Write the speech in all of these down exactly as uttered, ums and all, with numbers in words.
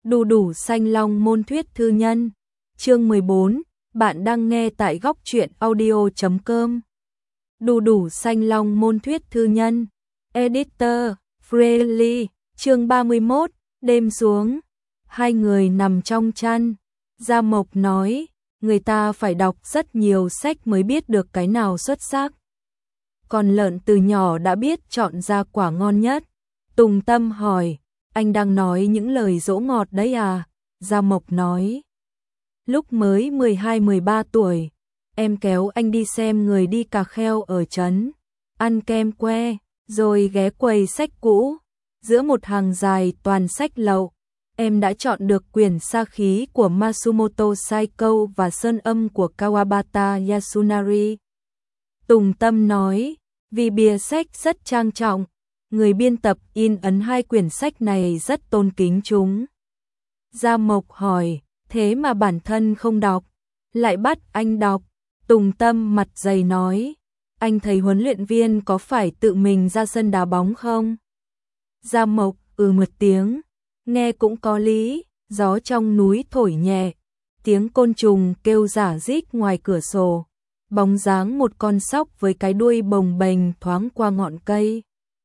Đu đủ xanh long môn thuyết thư nhân. Chương mười bốn, bạn đang nghe tại góc truyện audio chấm com. Đu đủ xanh long môn thuyết thư nhân. Editor, Freely, chương ba mươi mốt, đêm xuống. Hai người nằm trong chăn. Gia Mộc nói, người ta phải đọc rất nhiều sách mới biết được cái nào xuất sắc. Còn lợn từ nhỏ đã biết chọn ra quả ngon nhất. Tùng Tâm hỏi, anh đang nói những lời dỗ ngọt đấy à? Gia Mộc nói, lúc mới mười hai mười ba tuổi, em kéo anh đi xem người đi cà kheo ở trấn, ăn kem que, rồi ghé quầy sách cũ. Giữa một hàng dài toàn sách lậu, em đã chọn được quyển Sa khí của Matsumoto Saiko và Sơn âm của Kawabata Yasunari. Tùng Tâm nói, vì bìa sách rất trang trọng, người biên tập in ấn hai quyển sách này rất tôn kính chúng. Gia Mộc hỏi, thế mà bản thân không đọc, lại bắt anh đọc. Tùng Tâm mặt dày nói, anh thấy huấn luyện viên có phải tự mình ra sân đá bóng không? Gia Mộc ừ một tiếng, nghe cũng có lý. Gió trong núi thổi nhẹ, tiếng côn trùng kêu rả rích ngoài cửa sổ, bóng dáng một con sóc với cái đuôi bồng bềnh thoáng qua ngọn cây.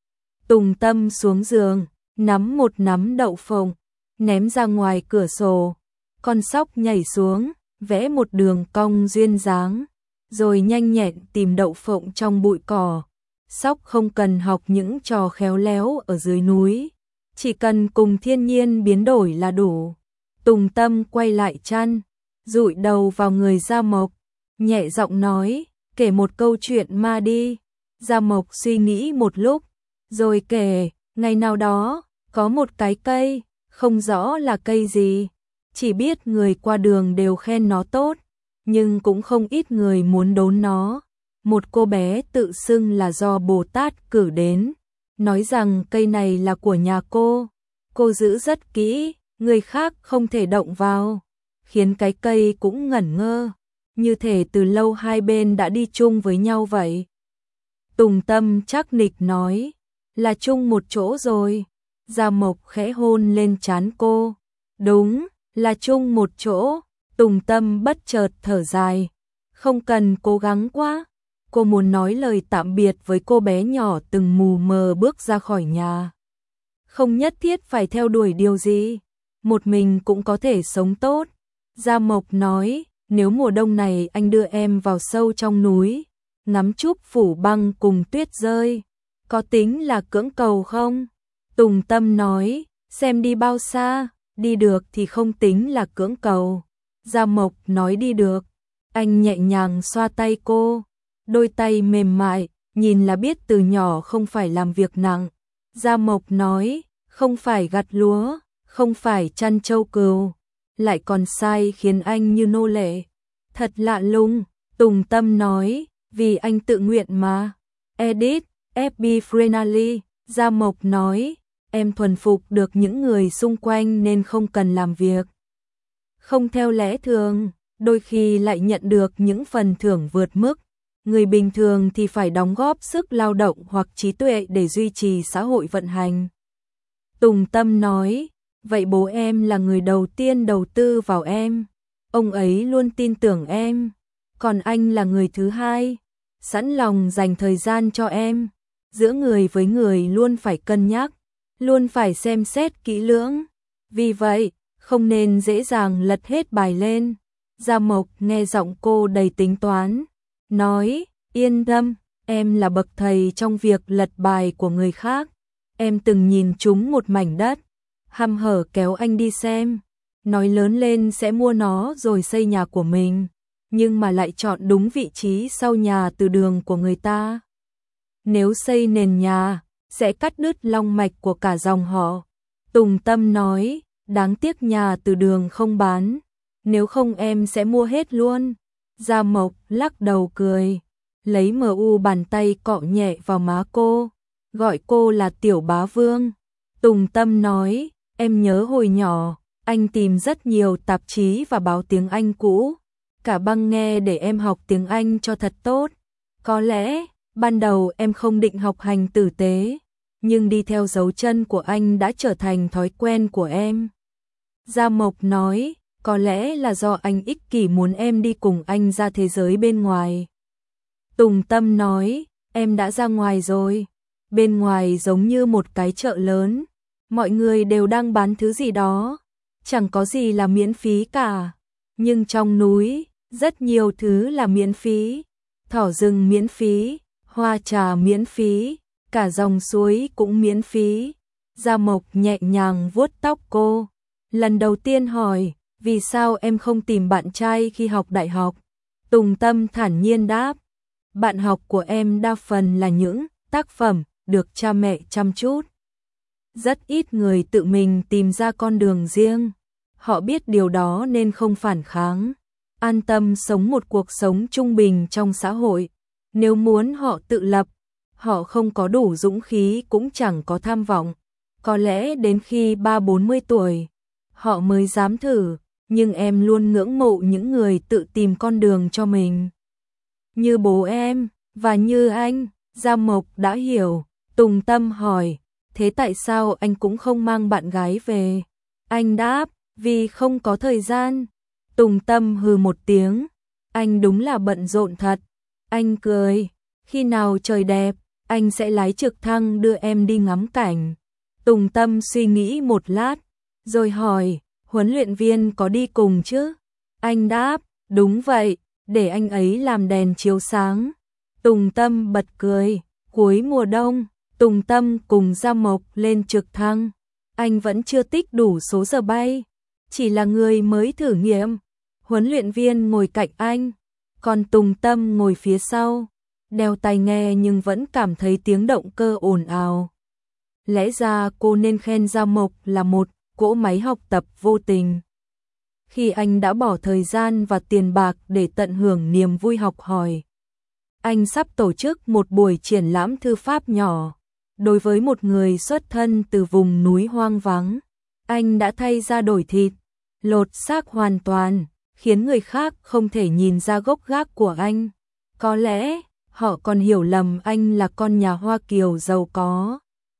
Tùng Tâm xuống giường, nắm một nắm đậu phộng, ném ra ngoài cửa sổ. Con sóc nhảy xuống, vẽ một đường cong duyên dáng, rồi nhanh nhẹn tìm đậu phộng trong bụi cỏ. Sóc không cần học những trò khéo léo ở dưới núi, chỉ cần cùng thiên nhiên biến đổi là đủ. Tùng Tâm quay lại chăn, dụi đầu vào người Gia Mộc, nhẹ giọng nói, kể một câu chuyện ma đi. Gia Mộc suy nghĩ một lúc, rồi kể, ngày nào đó, có một cái cây, không rõ là cây gì, chỉ biết người qua đường đều khen nó tốt, nhưng cũng không ít người muốn đốn nó. Một cô bé tự xưng là do Bồ Tát cử đến, nói rằng cây này là của nhà cô, cô giữ rất kỹ, người khác không thể động vào, khiến cái cây cũng ngẩn ngơ, như thể từ lâu hai bên đã đi chung với nhau vậy. Tùng Tâm chắc nịch nói, là chung một chỗ rồi. Gia Mộc khẽ hôn lên trán cô, đúng, là chung một chỗ. Tùng Tâm bất chợt thở dài, không cần cố gắng quá. Cô muốn nói lời tạm biệt với cô bé nhỏ từng mù mờ bước ra khỏi nhà. Không nhất thiết phải theo đuổi điều gì, một mình cũng có thể sống tốt. Gia Mộc nói, nếu mùa đông này anh đưa em vào sâu trong núi, ngắm trúc phủ băng cùng tuyết rơi, có tính là cưỡng cầu không? Tùng Tâm nói, xem đi bao xa, đi được thì không tính là cưỡng cầu. Gia Mộc nói đi được. Anh nhẹ nhàng xoa tay cô, đôi tay mềm mại, nhìn là biết từ nhỏ không phải làm việc nặng. Gia Mộc nói, không phải gặt lúa, không phải chăn trâu cừu, lại còn sai khiến anh như nô lệ. Thật lạ lùng. Tùng Tâm nói, vì anh tự nguyện mà. Edit, ép bê Freely. Gia Mộc nói, em thuần phục được những người xung quanh nên không cần làm việc không theo lẽ thường, đôi khi lại nhận được những phần thưởng vượt mức. Người bình thường thì phải đóng góp sức lao động hoặc trí tuệ để duy trì xã hội vận hành. Tùng Tâm nói, vậy bố em là người đầu tiên đầu tư vào em, ông ấy luôn tin tưởng em, còn anh là người thứ hai, sẵn lòng dành thời gian cho em. Giữa người với người luôn phải cân nhắc, luôn phải xem xét kỹ lưỡng, vì vậy không nên dễ dàng lật hết bài lên. Gia Mộc nghe giọng cô đầy tính toán, nói, yên tâm, em là bậc thầy trong việc lật bài của người khác. Em từng nhìn trúng một mảnh đất, hăm hở kéo anh đi xem, nói lớn lên sẽ mua nó rồi xây nhà của mình, nhưng mà lại chọn đúng vị trí sau nhà từ đường của người ta. Nếu xây nền nhà, sẽ cắt đứt long mạch của cả dòng họ. Tùng Tâm nói, đáng tiếc nhà từ đường không bán, nếu không em sẽ mua hết luôn. Gia Mộc lắc đầu cười, lấy mờ u bàn tay cọ nhẹ vào má cô, gọi cô là Tiểu Bá Vương. Tùng Tâm nói, em nhớ hồi nhỏ, anh tìm rất nhiều tạp chí và báo tiếng Anh cũ, cả băng nghe để em học tiếng Anh cho thật tốt. Có lẽ ban đầu em không định học hành tử tế, nhưng đi theo dấu chân của anh đã trở thành thói quen của em. Gia Mộc nói, có lẽ là do anh ích kỷ muốn em đi cùng anh ra thế giới bên ngoài. Tùng Tâm nói, em đã ra ngoài rồi. Bên ngoài giống như một cái chợ lớn, mọi người đều đang bán thứ gì đó, chẳng có gì là miễn phí cả. Nhưng trong núi, rất nhiều thứ là miễn phí. Thỏ rừng miễn phí, hoa trà miễn phí, cả dòng suối cũng miễn phí. Gia Mộc nhẹ nhàng vuốt tóc cô. Lần đầu tiên hỏi, vì sao em không tìm bạn trai khi học đại học? Tùng Tâm thản nhiên đáp, bạn học của em đa phần là những tác phẩm được cha mẹ chăm chút. Rất ít người tự mình tìm ra con đường riêng. Họ biết điều đó nên không phản kháng, an tâm sống một cuộc sống trung bình trong xã hội. Nếu muốn họ tự lập, họ không có đủ dũng khí cũng chẳng có tham vọng. Có lẽ đến khi ba bốn mươi tuổi, họ mới dám thử, nhưng em luôn ngưỡng mộ những người tự tìm con đường cho mình. Như bố em, và như anh. Gia Mộc đã hiểu. Tùng Tâm hỏi, thế tại sao anh cũng không mang bạn gái về? Anh đáp, vì không có thời gian. Tùng Tâm hừ một tiếng, anh đúng là bận rộn thật. Anh cười, khi nào trời đẹp, anh sẽ lái trực thăng đưa em đi ngắm cảnh. Tùng Tâm suy nghĩ một lát, rồi hỏi, huấn luyện viên có đi cùng chứ? Anh đáp, đúng vậy, để anh ấy làm đèn chiếu sáng. Tùng Tâm bật cười. Cuối mùa đông, Tùng Tâm cùng Gia Mộc lên trực thăng. Anh vẫn chưa tích đủ số giờ bay, chỉ là người mới thử nghiệm. Huấn luyện viên ngồi cạnh anh, còn Tùng Tâm ngồi phía sau, đeo tai nghe nhưng vẫn cảm thấy tiếng động cơ ồn ào. Lẽ ra cô nên khen Gia Mộc là một cỗ máy học tập vô tình. Khi anh đã bỏ thời gian và tiền bạc để tận hưởng niềm vui học hỏi. Anh sắp tổ chức một buổi triển lãm thư pháp nhỏ. Đối với một người xuất thân từ vùng núi hoang vắng, anh đã thay ra đổi thịt, lột xác hoàn toàn, khiến người khác không thể nhìn ra gốc gác của anh. Có lẽ, họ còn hiểu lầm anh là con nhà Hoa Kiều giàu có.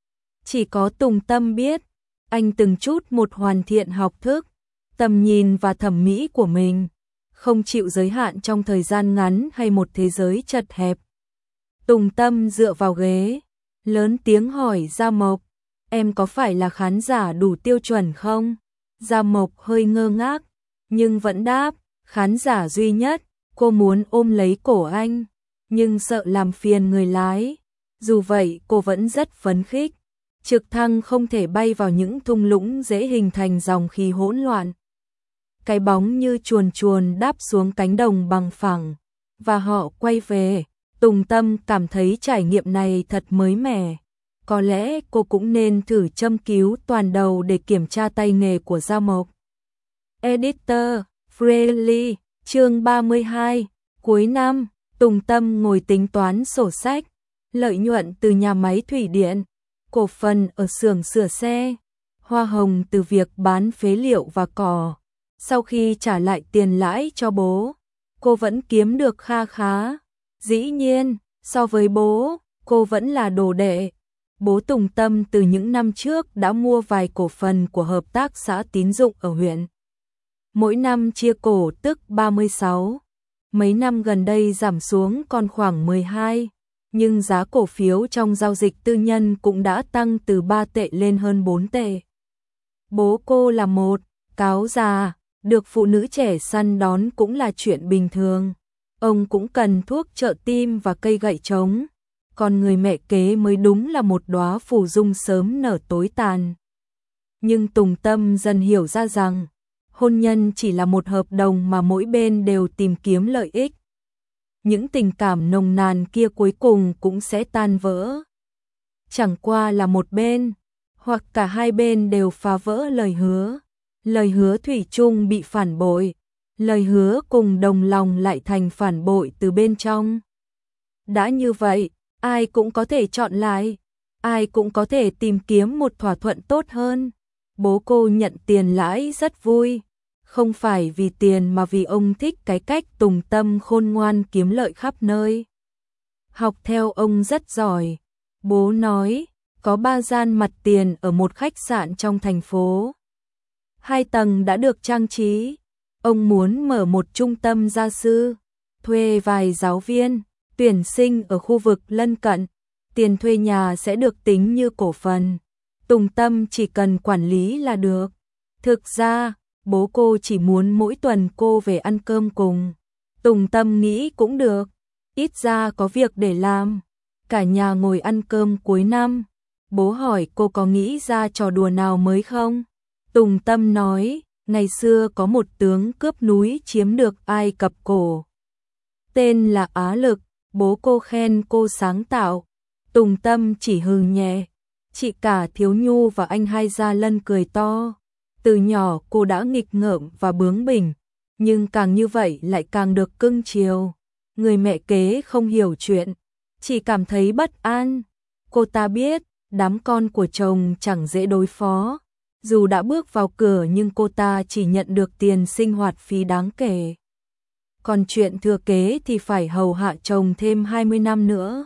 Chỉ có Tùng Tâm biết, anh từng chút một hoàn thiện học thức, tầm nhìn và thẩm mỹ của mình, không chịu giới hạn trong thời gian ngắn hay một thế giới chật hẹp. Tùng Tâm dựa vào ghế, lớn tiếng hỏi Gia Mộc, em có phải là khán giả đủ tiêu chuẩn không? Gia Mộc hơi ngơ ngác, nhưng vẫn đáp, khán giả duy nhất. Cô muốn ôm lấy cổ anh, nhưng sợ làm phiền người lái. Dù vậy cô vẫn rất phấn khích. Trực thăng không thể bay vào những thung lũng dễ hình thành dòng khí hỗn loạn. Cái bóng như chuồn chuồn đáp xuống cánh đồng bằng phẳng, và họ quay về. Tùng Tâm cảm thấy trải nghiệm này thật mới mẻ. Có lẽ cô cũng nên thử châm cứu toàn đầu để kiểm tra tay nghề của Gia Mộc. Editor, Freely, chương ba mươi hai, cuối năm, Tùng Tâm ngồi tính toán sổ sách, lợi nhuận từ nhà máy thủy điện, cổ phần ở xưởng sửa xe, hoa hồng từ việc bán phế liệu và cỏ. Sau khi trả lại tiền lãi cho bố, cô vẫn kiếm được kha khá. Dĩ nhiên, so với bố, cô vẫn là đồ đệ. Bố Tùng Tâm từ những năm trước đã mua vài cổ phần của hợp tác xã tín dụng ở huyện. Mỗi năm chia cổ tức ba mươi sáu. Mấy năm gần đây giảm xuống còn khoảng mười hai, nhưng giá cổ phiếu trong giao dịch tư nhân cũng đã tăng từ ba tệ lên hơn bốn tệ. Bố cô là một cáo già, được phụ nữ trẻ săn đón cũng là chuyện bình thường. Ông cũng cần thuốc trợ tim và cây gậy trống. Còn người mẹ kế mới đúng là một đóa phù dung sớm nở tối tàn. Nhưng Tùng Tâm dần hiểu ra rằng, hôn nhân chỉ là một hợp đồng mà mỗi bên đều tìm kiếm lợi ích. Những tình cảm nồng nàn kia cuối cùng cũng sẽ tan vỡ. Chẳng qua là một bên, hoặc cả hai bên đều phá vỡ lời hứa. Lời hứa thủy chung bị phản bội. Lời hứa cùng đồng lòng lại thành phản bội từ bên trong. Đã như vậy, ai cũng có thể chọn lại, ai cũng có thể tìm kiếm một thỏa thuận tốt hơn. Bố cô nhận tiền lãi rất vui, không phải vì tiền mà vì ông thích cái cách Tùng Tâm khôn ngoan kiếm lợi khắp nơi. Học theo ông rất giỏi. Bố nói, có ba gian mặt tiền ở một khách sạn trong thành phố. hai tầng đã được trang trí. Ông muốn mở một trung tâm gia sư, thuê vài giáo viên, tuyển sinh ở khu vực lân cận. Tiền thuê nhà sẽ được tính như cổ phần. Tùng Tâm chỉ cần quản lý là được. Thực ra, bố cô chỉ muốn mỗi tuần cô về ăn cơm cùng. Tùng Tâm nghĩ cũng được, ít ra có việc để làm. Cả nhà ngồi ăn cơm cuối năm. Bố hỏi cô có nghĩ ra trò đùa nào mới không? Tùng Tâm nói, ngày xưa có một tướng cướp núi chiếm được Ai Cập cổ. Tên là Á Lực, bố cô khen cô sáng tạo. Tùng Tâm chỉ hừ nhẹ. Chị cả Thiếu Nhu và anh Hai Gia Lân cười to. Từ nhỏ cô đã nghịch ngợm và bướng bỉnh, nhưng càng như vậy lại càng được cưng chiều. Người mẹ kế không hiểu chuyện, chỉ cảm thấy bất an. Cô ta biết, đám con của chồng chẳng dễ đối phó. Dù đã bước vào cửa nhưng cô ta chỉ nhận được tiền sinh hoạt phí đáng kể. Còn chuyện thừa kế thì phải hầu hạ chồng thêm hai mươi năm nữa.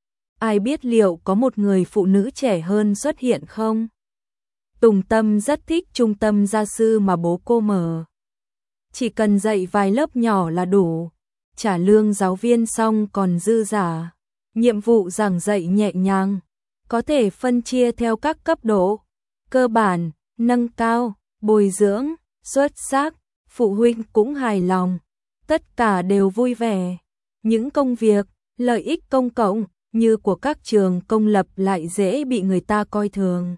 Ai biết liệu có một người phụ nữ trẻ hơn xuất hiện không? Tùng Tâm rất thích trung tâm gia sư mà bố cô mở. Chỉ cần dạy vài lớp nhỏ là đủ. Trả lương giáo viên xong còn dư giả. Nhiệm vụ giảng dạy nhẹ nhàng. Có thể phân chia theo các cấp độ. Cơ bản, nâng cao, bồi dưỡng, xuất sắc. Phụ huynh cũng hài lòng. Tất cả đều vui vẻ. Những công việc, lợi ích công cộng như của các trường công lập lại dễ bị người ta coi thường.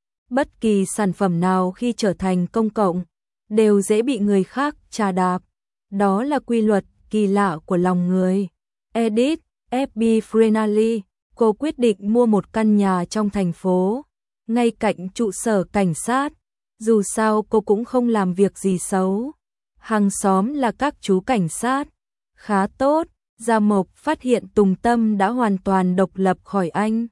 Bất kỳ sản phẩm nào khi trở thành công cộng đều dễ bị người khác trà đạp. Đó là quy luật kỳ lạ của lòng người. Edith ép bê Frenali, cô quyết định mua một căn nhà trong thành phố, ngay cạnh trụ sở cảnh sát. Dù sao cô cũng không làm việc gì xấu. Hàng xóm là các chú cảnh sát. Khá tốt. Gia Mộc phát hiện Tùng Tâm đã hoàn toàn độc lập khỏi anh.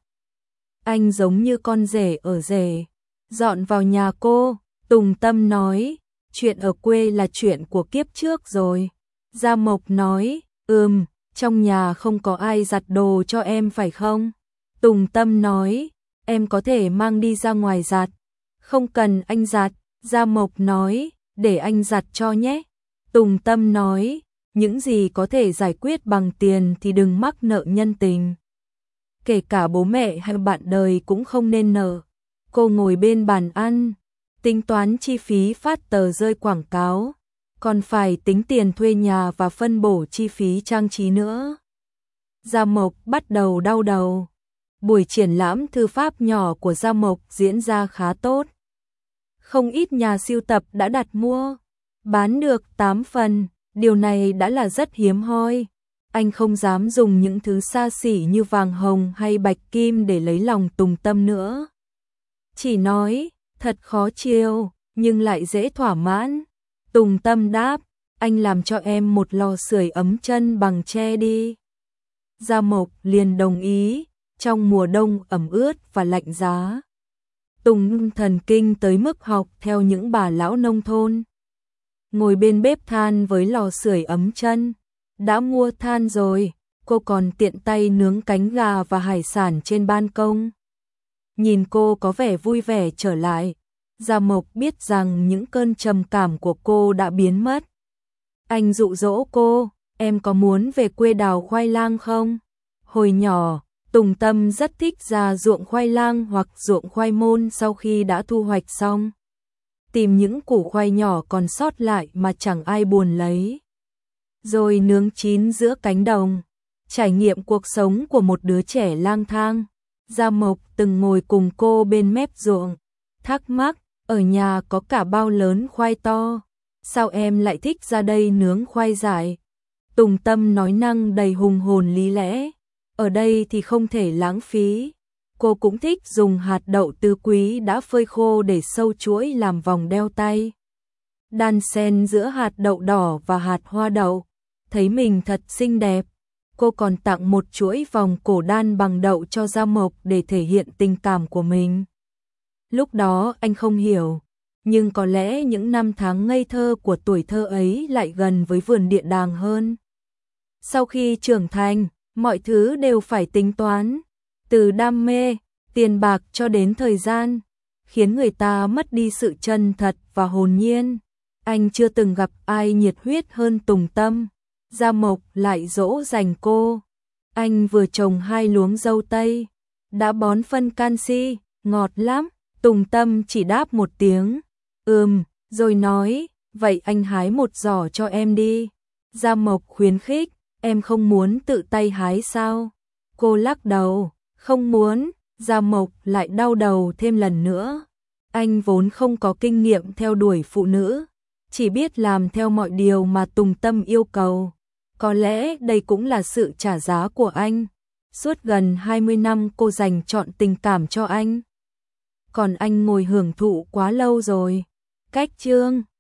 Anh giống như con rể ở rể. Dọn vào nhà cô, Tùng Tâm nói, chuyện ở quê là chuyện của kiếp trước rồi. Gia Mộc nói, ừm, trong nhà không có ai giặt đồ cho em phải không? Tùng Tâm nói, em có thể mang đi ra ngoài giặt. Không cần anh giặt, Gia Mộc nói, để anh giặt cho nhé. Tùng Tâm nói, những gì có thể giải quyết bằng tiền thì đừng mắc nợ nhân tình. Kể cả bố mẹ hay bạn đời cũng không nên nợ. Cô ngồi bên bàn ăn, tính toán chi phí phát tờ rơi quảng cáo, còn phải tính tiền thuê nhà và phân bổ chi phí trang trí nữa. Gia Mộc bắt đầu đau đầu. Buổi triển lãm thư pháp nhỏ của Gia Mộc diễn ra khá tốt. Không ít nhà sưu tập đã đặt mua, bán được tám phần. Điều này đã là rất hiếm hoi. Anh không dám dùng những thứ xa xỉ như vàng hồng hay bạch kim để lấy lòng Tùng Tâm nữa. Chỉ nói, thật khó chiều, nhưng lại dễ thỏa mãn. Tùng Tâm đáp, anh làm cho em một lò sưởi ấm chân bằng tre đi. Gia Mộc liền đồng ý, trong mùa đông ẩm ướt và lạnh giá. Tùng thần kinh tới mức học theo những bà lão nông thôn. Ngồi bên bếp than với lò sưởi ấm chân. Đã mua than rồi, cô còn tiện tay nướng cánh gà và hải sản trên ban công. Nhìn cô có vẻ vui vẻ trở lại, Gia Mộc biết rằng những cơn trầm cảm của cô đã biến mất. Anh dụ dỗ cô, em có muốn về quê đào khoai lang không? Hồi nhỏ, Tùng Tâm rất thích ra ruộng khoai lang hoặc ruộng khoai môn sau khi đã thu hoạch xong. Tìm những củ khoai nhỏ còn sót lại mà chẳng ai buồn lấy. Rồi nướng chín giữa cánh đồng. Trải nghiệm cuộc sống của một đứa trẻ lang thang. Gia Mộc từng ngồi cùng cô bên mép ruộng. Thắc mắc, ở nhà có cả bao lớn khoai to. Sao em lại thích ra đây nướng khoai dại? Tùng Tâm nói năng đầy hùng hồn lý lẽ. Ở đây thì không thể lãng phí. Cô cũng thích dùng hạt đậu tứ quý đã phơi khô để sâu chuỗi làm vòng đeo tay. Đan xen giữa hạt đậu đỏ và hạt hoa đậu. Thấy mình thật xinh đẹp. Cô còn tặng một chuỗi vòng cổ đan bằng đậu cho Gia Mộc để thể hiện tình cảm của mình. Lúc đó anh không hiểu. Nhưng có lẽ những năm tháng ngây thơ của tuổi thơ ấy lại gần với vườn địa đàng hơn. Sau khi trưởng thành, mọi thứ đều phải tính toán. Từ đam mê, tiền bạc cho đến thời gian. khiến người ta mất đi sự chân thật và hồn nhiên. Anh chưa từng gặp ai nhiệt huyết hơn Tùng Tâm. Gia Mộc lại dỗ dành cô. Anh vừa trồng hai luống dâu tây, đã bón phân canxi, ngọt lắm. Tùng Tâm chỉ đáp một tiếng, ừm, rồi nói, vậy anh hái một giỏ cho em đi. Gia Mộc khuyến khích, em không muốn tự tay hái sao? Cô lắc đầu, không muốn. Gia Mộc lại đau đầu thêm lần nữa. Anh vốn không có kinh nghiệm theo đuổi phụ nữ, chỉ biết làm theo mọi điều mà Tùng Tâm yêu cầu. Có lẽ đây cũng là sự trả giá của anh. Suốt gần hai mươi năm cô dành trọn tình cảm cho anh. Còn anh ngồi hưởng thụ quá lâu rồi. Cách chương